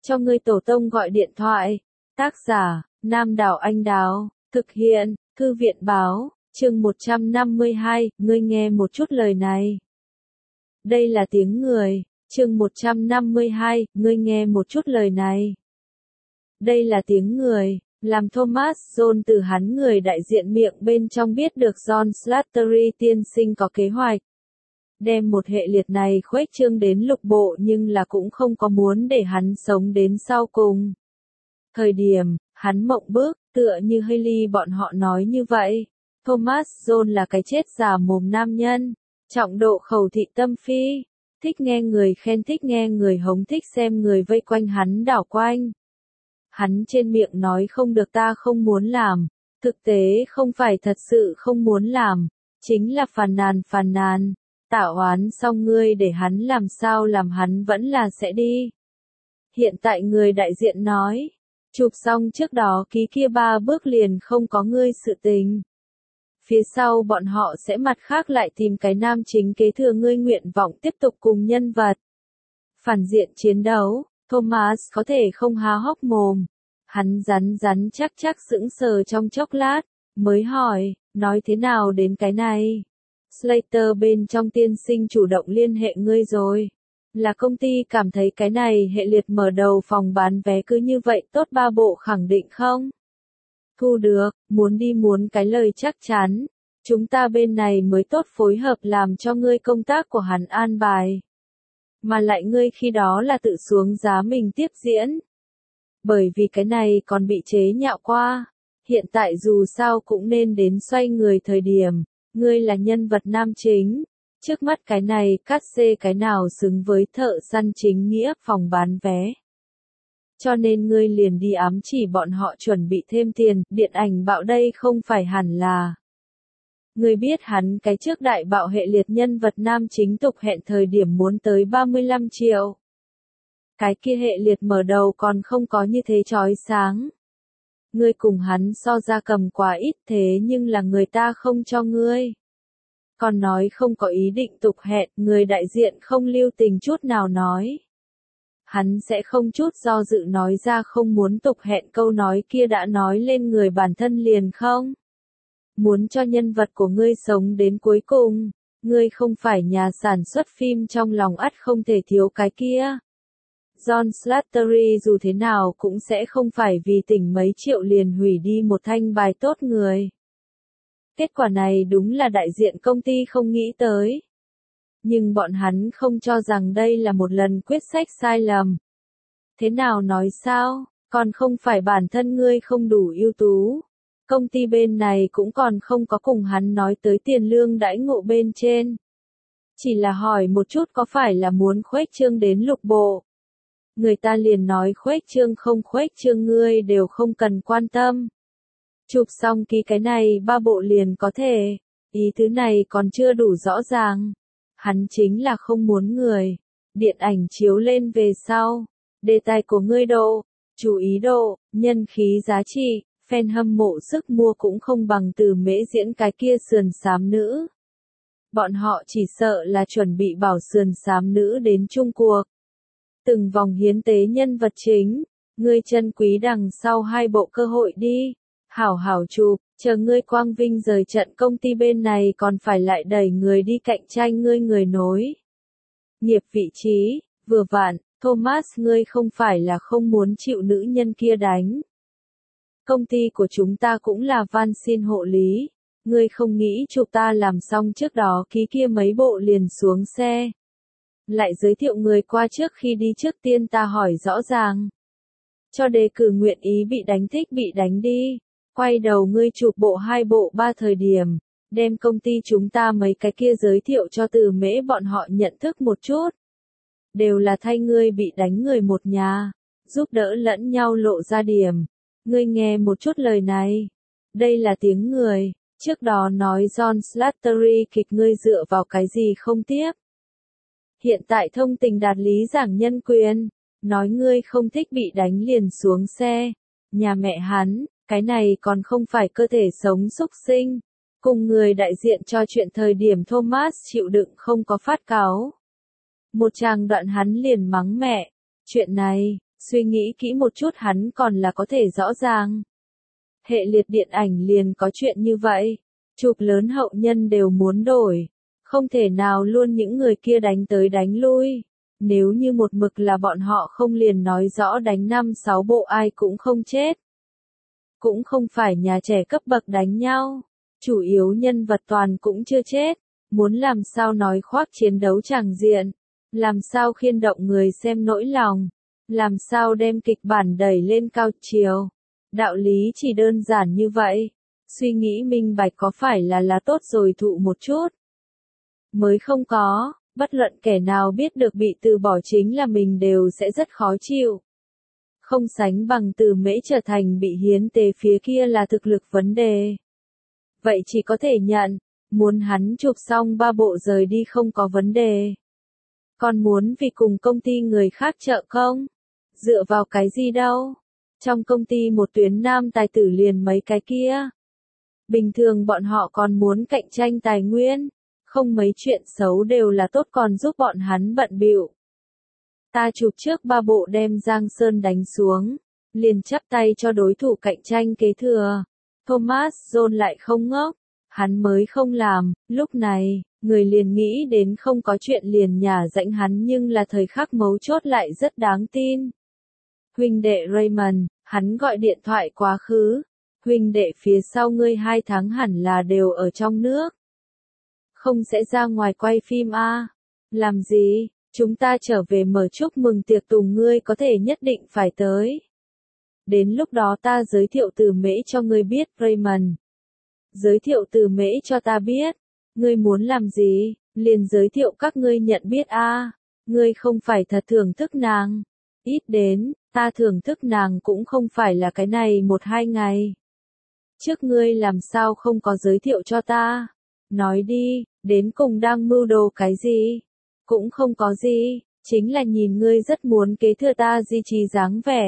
cho ngươi tổ tông gọi điện thoại. Tác giả, Nam Đảo Anh Đào, thực hiện, Thư viện báo, chương 152, ngươi nghe một chút lời này. Đây là tiếng người, chương 152, ngươi nghe một chút lời này. Đây là tiếng người, làm Thomas John từ hắn người đại diện miệng bên trong biết được John Slattery tiên sinh có kế hoạch. Đem một hệ liệt này khuếch trương đến lục bộ nhưng là cũng không có muốn để hắn sống đến sau cùng. Thời điểm, hắn mộng bước, tựa như Hailey bọn họ nói như vậy. Thomas John là cái chết già mồm nam nhân, trọng độ khẩu thị tâm phi, thích nghe người khen, thích nghe người hống, thích xem người vây quanh hắn đảo quanh. Hắn trên miệng nói không được, ta không muốn làm, thực tế không phải thật sự không muốn làm, chính là phàn nàn, tạo oán xong ngươi để hắn làm sao làm hắn vẫn là sẽ đi. Hiện tại người đại diện nói, chụp xong trước đó ký kia 3 bước liền không có ngươi sự tình. Phía sau bọn họ sẽ mặt khác lại tìm cái nam chính kế thừa ngươi nguyện vọng tiếp tục cùng nhân vật. Phản diện chiến đấu, Thomas có thể không há hốc mồm. Hắn rắn chắc sững sờ trong chốc lát, mới hỏi, nói thế nào đến cái này? Slater bên trong tiên sinh chủ động liên hệ ngươi rồi. Là công ty cảm thấy cái này hệ liệt mở đầu phòng bán vé cứ như vậy tốt 3 bộ khẳng định không? Thu được, muốn cái lời chắc chắn. Chúng ta bên này mới tốt phối hợp làm cho ngươi công tác của hắn an bài. Mà lại ngươi khi đó là tự xuống giá mình tiếp diễn. Bởi vì cái này còn bị chế nhạo qua. Hiện tại dù sao cũng nên đến xoay người thời điểm. Ngươi là nhân vật nam chính. Trước mắt cái này cắt xê cái nào xứng với thợ săn chính nghĩa phòng bán vé. Cho nên ngươi liền đi ám chỉ bọn họ chuẩn bị thêm tiền, điện ảnh bạo đây không phải hẳn là. Ngươi biết hắn cái trước đại bạo hệ liệt nhân vật nam chính tục hẹn thời điểm muốn tới 35 triệu. Cái kia hệ liệt mở đầu còn không có như thế chói sáng. Ngươi cùng hắn so ra cầm quá ít thế nhưng là người ta không cho ngươi. Còn nói không có ý định tục hẹn, người đại diện không lưu tình chút nào nói. Hắn sẽ không chút do dự nói ra không muốn tục hẹn, câu nói kia đã nói lên người bản thân liền không. Muốn cho nhân vật của ngươi sống đến cuối cùng, ngươi không phải nhà sản xuất phim trong lòng ắt không thể thiếu cái kia. John Slattery dù thế nào cũng sẽ không phải vì tỉnh mấy triệu liền hủy đi một thanh bài tốt người. Kết quả này đúng là đại diện công ty không nghĩ tới. Nhưng bọn hắn không cho rằng đây là một lần quyết sách sai lầm. Thế nào nói sao, còn không phải bản thân ngươi không đủ ưu tú. Công ty bên này cũng còn không có cùng hắn nói tới tiền lương đãi ngộ bên trên. Chỉ là hỏi một chút có phải là muốn khuếch trương đến lục bộ. Người ta liền nói khuếch trương không khuếch trương ngươi đều không cần quan tâm. Chụp xong ký cái này 3 bộ liền có thể. Ý thứ này còn chưa đủ rõ ràng. Hắn chính là không muốn người. Điện ảnh chiếu lên về sau. Đề tài của ngươi độ, chú ý độ, nhân khí giá trị, fan hâm mộ sức mua cũng không bằng từ mễ diễn cái kia sườn xám nữ. Bọn họ chỉ sợ là chuẩn bị bảo sườn xám nữ đến chung cuộc. Từng vòng hiến tế nhân vật chính, ngươi chân quý đằng sau 2 bộ cơ hội đi. Hảo chụp, chờ ngươi quang vinh rời trận công ty bên này còn phải lại đẩy người đi cạnh tranh ngươi người nối. Nghiệp vị trí, vừa vặn, Thomas ngươi không phải là không muốn chịu nữ nhân kia đánh. Công ty của chúng ta cũng là van xin hộ lý. Ngươi không nghĩ chụp ta làm xong trước đó ký kia mấy bộ liền xuống xe. Lại giới thiệu người qua trước khi đi trước tiên ta hỏi rõ ràng. Cho đề cử nguyện ý bị đánh thích bị đánh đi. Quay đầu ngươi chụp bộ 2 bộ 3 thời điểm, đem công ty chúng ta mấy cái kia giới thiệu cho từ mễ bọn họ nhận thức một chút. Đều là thay ngươi bị đánh người một nhà, giúp đỡ lẫn nhau lộ ra điểm. Ngươi nghe một chút lời này. Đây là tiếng người, trước đó nói John Slattery kịch ngươi dựa vào cái gì không tiếp. Hiện tại thông tình đạt lý giảng nhân quyền, nói ngươi không thích bị đánh liền xuống xe. Nhà mẹ hắn. Cái này còn không phải cơ thể sống xúc sinh. Cùng người đại diện cho chuyện thời điểm Thomas chịu đựng không có phát cáu. Một tràng đoạn hắn liền mắng mẹ. Chuyện này, Suy nghĩ kỹ một chút hắn còn là có thể rõ ràng. Hệ liệt điện ảnh liền có chuyện như vậy. Chụp lớn hậu nhân đều muốn đổi. Không thể nào luôn những người kia đánh tới đánh lui. Nếu như một mực là bọn họ không liền nói rõ đánh 5-6 bộ ai cũng không chết. Cũng không phải nhà trẻ cấp bậc đánh nhau. Chủ yếu nhân vật toàn cũng chưa chết. Muốn làm sao nói khoác chiến đấu tràng diện. Làm sao khiên động người xem nỗi lòng. Làm sao đem kịch bản đẩy lên cao chiều. Đạo lý chỉ đơn giản như vậy. Suy nghĩ minh bạch có phải là tốt rồi thụ một chút. Mới không có, bất luận kẻ nào biết được bị từ bỏ chính là mình đều sẽ rất khó chịu. Không sánh bằng từ mễ trở thành bị hiến tế phía kia là thực lực vấn đề. Vậy chỉ có thể nhận, muốn hắn chụp xong 3 bộ rời đi không có vấn đề. Còn muốn vì cùng công ty người khác trợ công? Dựa vào cái gì đâu? Trong công ty một tuyến nam tài tử liền mấy cái kia. Bình thường bọn họ còn muốn cạnh tranh tài nguyên. Không mấy chuyện xấu đều là tốt còn giúp bọn hắn bận bịu. Ta chụp trước 3 bộ đem Giang Sơn đánh xuống. Liền chắp tay cho đối thủ cạnh tranh kế thừa. Thomas John lại không ngốc. Hắn mới không làm, lúc này, người liền nghĩ đến không có chuyện liền nhả rãnh hắn nhưng là thời khắc mấu chốt lại rất đáng tin. Huynh đệ Raymond, hắn gọi điện thoại quá khứ. Huynh đệ phía sau ngươi 2 tháng hẳn là đều ở trong nước. Không sẽ ra ngoài quay phim à? Làm gì? Chúng ta trở về mở chúc mừng tiệc tùng ngươi có thể nhất định phải tới. Đến lúc đó ta giới thiệu từ mễ cho ngươi biết Raymond. Giới thiệu từ mễ cho ta biết. Ngươi muốn làm gì? Liền giới thiệu các ngươi nhận biết à? Ngươi không phải thật thưởng thức nàng. Ít đến, ta thưởng thức nàng cũng không phải là cái này 1-2 ngày. Trước ngươi làm sao không có giới thiệu cho ta? Nói đi, đến cùng đang mưu đồ cái gì? Cũng không có gì, chính là nhìn ngươi rất muốn kế thừa ta duy trì dáng vẻ.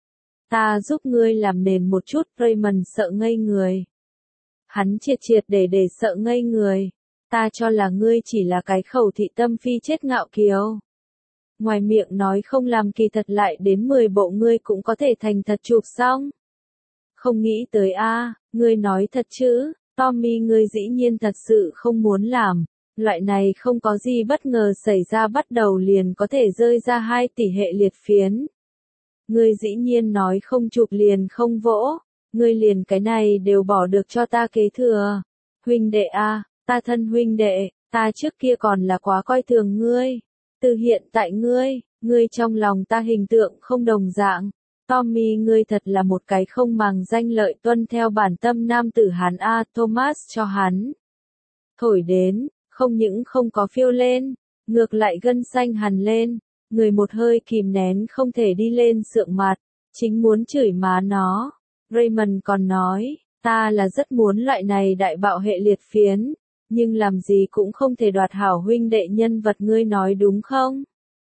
Ta giúp ngươi làm nền một chút, Raymond sợ ngây người. Hắn triệt để sợ ngây người. Ta cho là ngươi chỉ là cái khẩu thị tâm phi chết ngạo kiều. Ngoài miệng nói không làm kỳ thật lại đến 10 bộ ngươi cũng có thể thành thật chụp xong. Không nghĩ tới a, ngươi nói thật chứ, Tommy ngươi dĩ nhiên thật sự không muốn làm. Loại này không có gì bất ngờ xảy ra bắt đầu liền có thể rơi ra 2 tỷ hệ liệt phiến. Ngươi dĩ nhiên nói không chụp liền không vỗ, ngươi liền cái này đều bỏ được cho ta kế thừa. Huynh đệ a, ta thân huynh đệ, ta trước kia còn là quá coi thường ngươi. Từ hiện tại ngươi trong lòng ta hình tượng không đồng dạng. Tommy ngươi thật là một cái không màng danh lợi tuân theo bản tâm nam tử Hán a, Thomas cho hắn. Thổi đến, không những không có phiêu lên, ngược lại gân xanh hằn lên, người một hơi kìm nén không thể đi lên sượng mặt, chính muốn chửi má nó. Raymond còn nói, ta là rất muốn loại này đại bạo hệ liệt phiến, nhưng làm gì cũng không thể đoạt hảo huynh đệ nhân vật ngươi nói đúng không?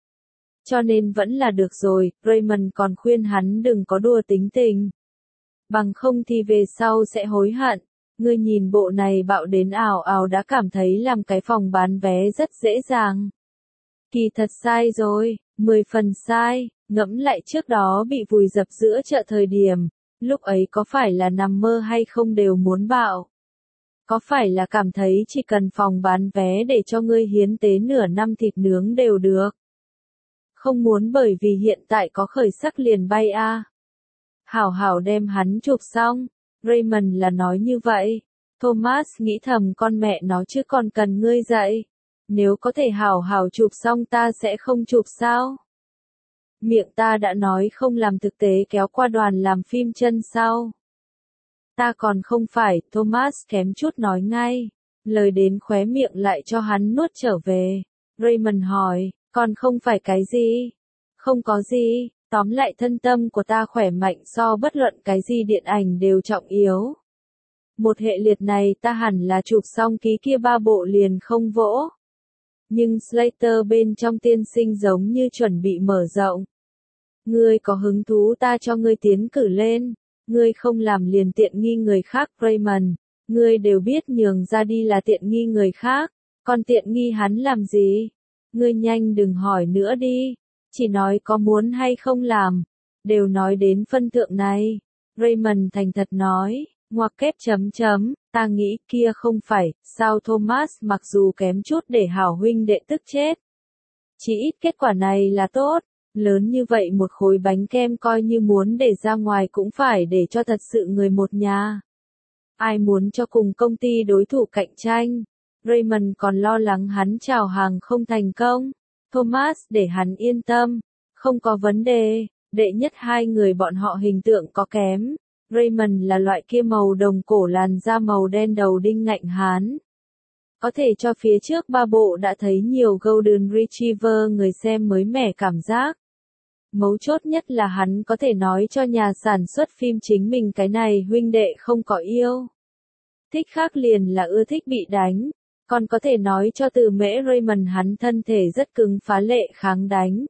Cho nên vẫn là được rồi, Raymond còn khuyên hắn đừng có đùa tính tình. Bằng không thì về sau sẽ hối hận. Ngươi nhìn bộ này bạo đến ảo ảo đã cảm thấy làm cái phòng bán vé rất dễ dàng. Kỳ thật sai rồi, 10 phần sai, ngẫm lại trước đó bị vùi dập giữa chợ thời điểm, lúc ấy có phải là nằm mơ hay không đều muốn bạo. Có phải là cảm thấy chỉ cần phòng bán vé để cho ngươi hiến tế nửa năm thịt nướng đều được. Không muốn bởi vì hiện tại có khởi sắc liền bay a. Hảo hảo đem hắn chụp xong. Raymond là nói như vậy. Thomas nghĩ thầm con mẹ nó chứ còn cần ngươi dạy. Nếu có thể hảo hảo chụp xong ta sẽ không chụp sao? Miệng ta đã nói không làm thực tế kéo qua đoàn làm phim chân sau. Ta còn không phải, Thomas kém chút nói ngay. Lời đến khóe miệng lại cho hắn nuốt trở về. Raymond hỏi, còn không phải cái gì? Không có gì. Tóm lại thân tâm của ta khỏe mạnh so bất luận cái gì điện ảnh đều trọng yếu. Một hệ liệt này ta hẳn là chụp xong ký kia 3 bộ liền không vỗ. Nhưng Slater bên trong tiên sinh giống như chuẩn bị mở rộng. Ngươi có hứng thú ta cho ngươi tiến cử lên. Ngươi không làm liền tiện nghi người khác Raymond. Ngươi đều biết nhường ra đi là tiện nghi người khác. Còn tiện nghi hắn làm gì? Ngươi nhanh đừng hỏi nữa đi. Chỉ nói có muốn hay không làm, đều nói đến phân thượng này. Raymond thành thật nói, ngoặc kép chấm chấm, ta nghĩ kia không phải, sao Thomas mặc dù kém chút để hảo huynh đệ tức chết. Chỉ ít kết quả này là tốt, lớn như vậy một khối bánh kem coi như muốn để ra ngoài cũng phải để cho thật sự người một nhà. Ai muốn cho cùng công ty đối thủ cạnh tranh? Raymond còn lo lắng hắn chào hàng không thành công. Thomas để hắn yên tâm, không có vấn đề, đệ nhất hai người bọn họ hình tượng có kém. Raymond là loại kia màu đồng cổ làn da màu đen đầu đinh ngạnh hán. Có thể cho phía trước ba bộ đã thấy nhiều Golden Retriever người xem mới mẻ cảm giác. Mấu chốt nhất là hắn có thể nói cho nhà sản xuất phim chính mình cái này huynh đệ không có yêu. Thích khác liền là ưa thích bị đánh. Còn có thể nói cho từ mễ Raymond hắn thân thể rất cứng phá lệ kháng đánh.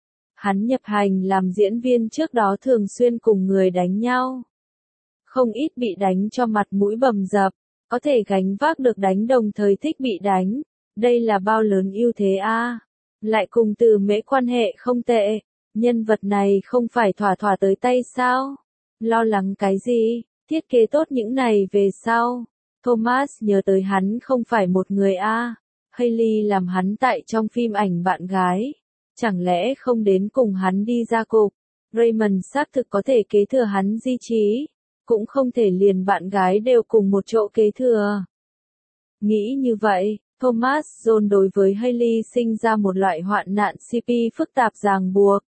Hắn nhập hành làm diễn viên trước đó thường xuyên cùng người đánh nhau. Không ít bị đánh cho mặt mũi bầm dập, có thể gánh vác được đánh đồng thời thích bị đánh. Đây là bao lớn ưu thế a. Lại cùng từ mễ quan hệ không tệ, nhân vật này không phải thỏa thỏa tới tay sao? Lo lắng cái gì, thiết kế tốt những này về sau. Thomas nhớ tới hắn không phải một người a. Hailey làm hắn tại trong phim ảnh bạn gái. Chẳng lẽ không đến cùng hắn đi ra cục? Raymond xác thực có thể kế thừa hắn di trí. Cũng không thể liền bạn gái đều cùng một chỗ kế thừa. Nghĩ như vậy, Thomas John đối với Hailey sinh ra một loại hoạn nạn CP phức tạp ràng buộc.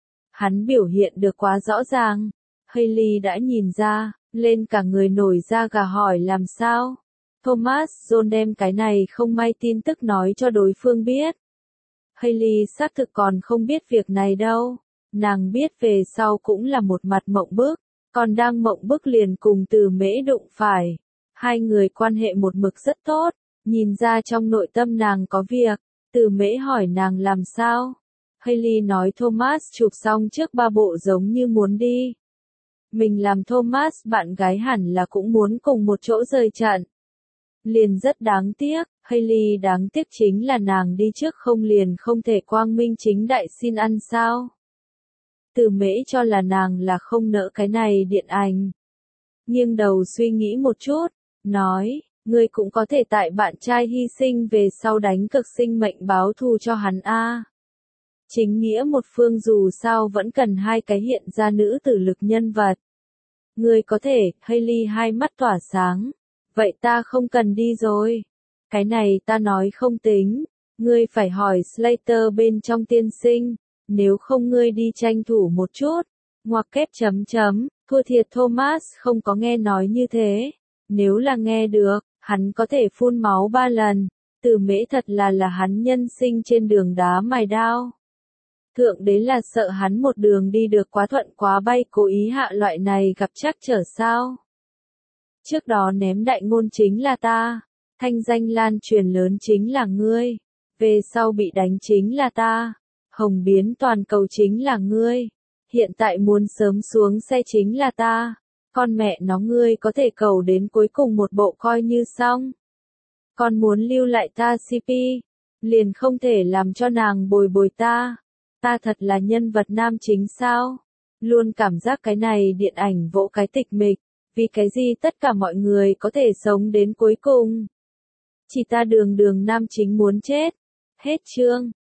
Hắn biểu hiện được quá rõ ràng. Hailey đã nhìn ra, lên cả người nổi da gà hỏi làm sao. Thomas John đem cái này không may tin tức nói cho đối phương biết. Hailey xác thực còn không biết việc này đâu. Nàng biết về sau cũng là một mặt mộng bức. Còn đang mộng bức liền cùng từ mễ đụng phải. Hai người quan hệ một mực rất tốt. Nhìn ra trong nội tâm nàng có việc. Từ mễ hỏi nàng làm sao. Hailey nói Thomas chụp xong trước ba bộ giống như muốn đi. Mình làm Thomas bạn gái hẳn là cũng muốn cùng một chỗ rời trận. Liền rất đáng tiếc, Hailey đáng tiếc chính là nàng đi trước không liền không thể quang minh chính đại xin ăn sao. Từ mễ cho là nàng là không nỡ cái này điện ảnh. Nghiêng đầu suy nghĩ một chút, nói, ngươi cũng có thể tại bạn trai hy sinh về sau đánh cực sinh mệnh báo thù cho hắn a. Chính nghĩa một phương dù sao vẫn cần hai cái hiện ra nữ tử lực nhân vật. Ngươi có thể, Hailey hai mắt tỏa sáng. Vậy ta không cần đi rồi. Cái này ta nói không tính. Ngươi phải hỏi Slater bên trong tiên sinh. Nếu không ngươi đi tranh thủ một chút. Ngoặc kép chấm chấm, thua thiệt Thomas không có nghe nói như thế. Nếu là nghe được, hắn có thể phun máu 3 lần. Từ mễ thật là hắn nhân sinh trên đường đá mài đao. Thượng đế là sợ hắn một đường đi được quá thuận quá bay cố ý hạ loại này gặp trắc trở sao. Trước đó ném đại ngôn chính là ta, thanh danh lan truyền lớn chính là ngươi, về sau bị đánh chính là ta, hồng biến toàn cầu chính là ngươi, hiện tại muốn sớm xuống xe chính là ta, con mẹ nó ngươi có thể cầu đến cuối cùng một bộ coi như xong. Con muốn lưu lại ta CP, liền không thể làm cho nàng bồi bồi ta. Ta thật là nhân vật nam chính sao? Luôn cảm giác cái này điện ảnh vỗ cái tịch mịch, vì cái gì tất cả mọi người có thể sống đến cuối cùng. Chỉ ta đường nam chính muốn chết. Hết chương.